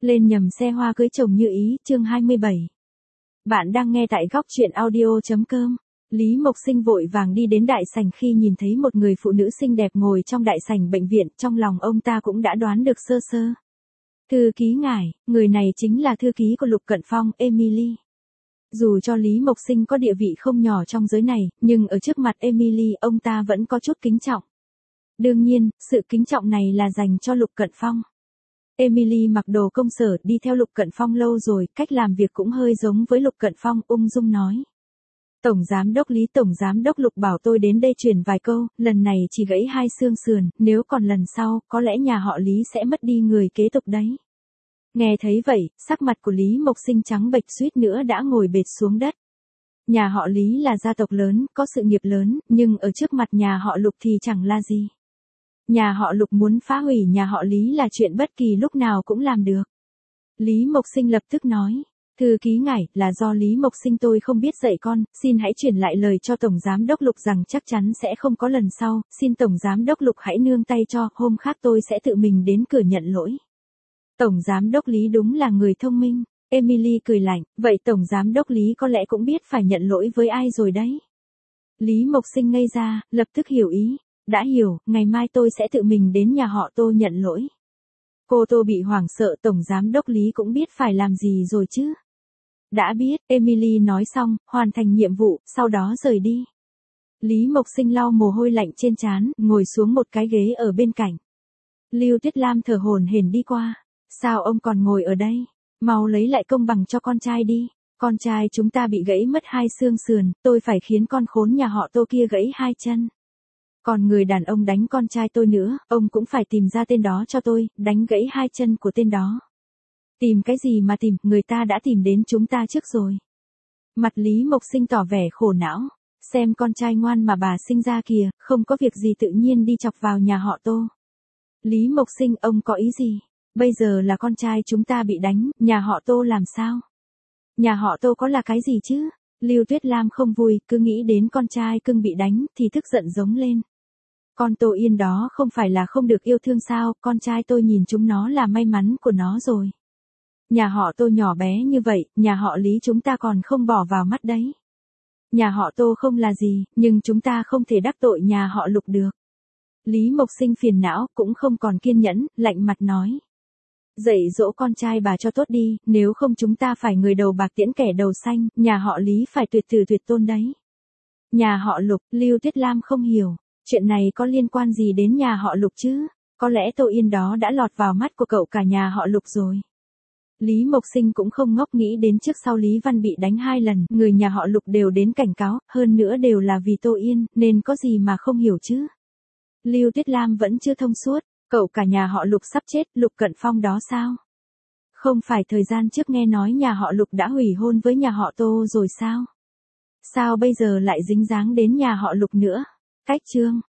Lên nhầm xe hoa cưới chồng như ý, chương 27. Bạn đang nghe tại góc truyện audio.com. Lý Mộc Sinh vội vàng đi đến đại sảnh khi nhìn thấy một người phụ nữ xinh đẹp ngồi trong đại sảnh bệnh viện, trong lòng ông ta cũng đã đoán được sơ sơ. Thư ký ngài, người này chính là thư ký của Lục Cận Phong, Emily. Dù cho Lý Mộc Sinh có địa vị không nhỏ trong giới này, nhưng ở trước mặt Emily ông ta vẫn có chút kính trọng. Đương nhiên, sự kính trọng này là dành cho Lục Cận Phong. Emily mặc đồ công sở đi theo Lục Cận Phong lâu rồi, cách làm việc cũng hơi giống với Lục Cận Phong, ung dung nói. Tổng giám đốc Lục bảo tôi đến đây truyền vài câu, lần này chỉ gãy 2 xương sườn, nếu còn lần sau, có lẽ nhà họ Lý sẽ mất đi người kế tục đấy. Nghe thấy vậy, sắc mặt của Lý Mộc Sinh trắng bệch suýt nữa đã ngồi bệt xuống đất. Nhà họ Lý là gia tộc lớn, có sự nghiệp lớn, nhưng ở trước mặt nhà họ Lục thì chẳng là gì. Nhà họ Lục muốn phá hủy nhà họ Lý là chuyện bất kỳ lúc nào cũng làm được. Lý Mộc Sinh lập tức nói, thư ký ngài, là do Lý Mộc Sinh tôi không biết dạy con, xin hãy chuyển lại lời cho Tổng Giám đốc Lục rằng chắc chắn sẽ không có lần sau, xin Tổng Giám đốc Lục hãy nương tay cho, hôm khác tôi sẽ tự mình đến cửa nhận lỗi. Tổng Giám đốc Lý đúng là người thông minh, Emily cười lạnh, vậy Tổng Giám đốc Lý có lẽ cũng biết phải nhận lỗi với ai rồi đấy. Lý Mộc Sinh ngây ra, lập tức hiểu ý. Đã hiểu, ngày mai tôi sẽ tự mình đến nhà họ Tô nhận lỗi. Cô Tô bị hoảng sợ, Tổng Giám đốc Lý cũng biết phải làm gì rồi chứ. Đã biết, Emily nói xong, hoàn thành nhiệm vụ, sau đó rời đi. Lý Mộc Sinh lau mồ hôi lạnh trên trán, ngồi xuống một cái ghế ở bên cạnh. Lưu Tuyết Lam thở hổn hển đi qua. Sao ông còn ngồi ở đây? Mau lấy lại công bằng cho con trai đi. Con trai chúng ta bị gãy mất 2 xương sườn, tôi phải khiến con khốn nhà họ Tô kia gãy 2 chân. Còn người đàn ông đánh con trai tôi nữa, ông cũng phải tìm ra tên đó cho tôi, đánh gãy 2 chân của tên đó. Tìm cái gì mà tìm, người ta đã tìm đến chúng ta trước rồi. Mặt Lý Mộc Sinh tỏ vẻ khổ não, xem con trai ngoan mà bà sinh ra kìa, không có việc gì tự nhiên đi chọc vào nhà họ Tô. Lý Mộc Sinh, ông có ý gì? Bây giờ là con trai chúng ta bị đánh, nhà họ Tô làm sao? Nhà họ Tô có là cái gì chứ? Lưu Tuyết Lam không vui, cứ nghĩ đến con trai cưng bị đánh, thì tức giận giống lên. Con Tô Yên đó không phải là không được yêu thương sao, con trai tôi nhìn chúng nó là may mắn của nó rồi. Nhà họ Tô nhỏ bé như vậy, nhà họ Lý chúng ta còn không bỏ vào mắt đấy. Nhà họ Tô không là gì, nhưng chúng ta không thể đắc tội nhà họ Lục được. Lý Mộc Sinh phiền não, cũng không còn kiên nhẫn, lạnh mặt nói. Dạy dỗ con trai bà cho tốt đi, nếu không chúng ta phải người đầu bạc tiễn kẻ đầu xanh, nhà họ Lý phải tuyệt tử tuyệt tôn đấy. Nhà họ Lục, Lưu Tuyết Lam không hiểu. Chuyện này có liên quan gì đến nhà họ Lục chứ? Có lẽ Tô Yên đó đã lọt vào mắt của cậu cả nhà họ Lục rồi. Lý Mộc Sinh cũng không ngốc, nghĩ đến trước sau Lý Văn bị đánh 2 lần, người nhà họ Lục đều đến cảnh cáo, hơn nữa đều là vì Tô Yên, nên có gì mà không hiểu chứ? Lưu Tuyết Lam vẫn chưa thông suốt, cậu cả nhà họ Lục sắp chết, Lục Cận Phong đó sao? Không phải thời gian trước nghe nói nhà họ Lục đã hủy hôn với nhà họ Tô rồi sao? Sao bây giờ lại dính dáng đến nhà họ Lục nữa? Cách chương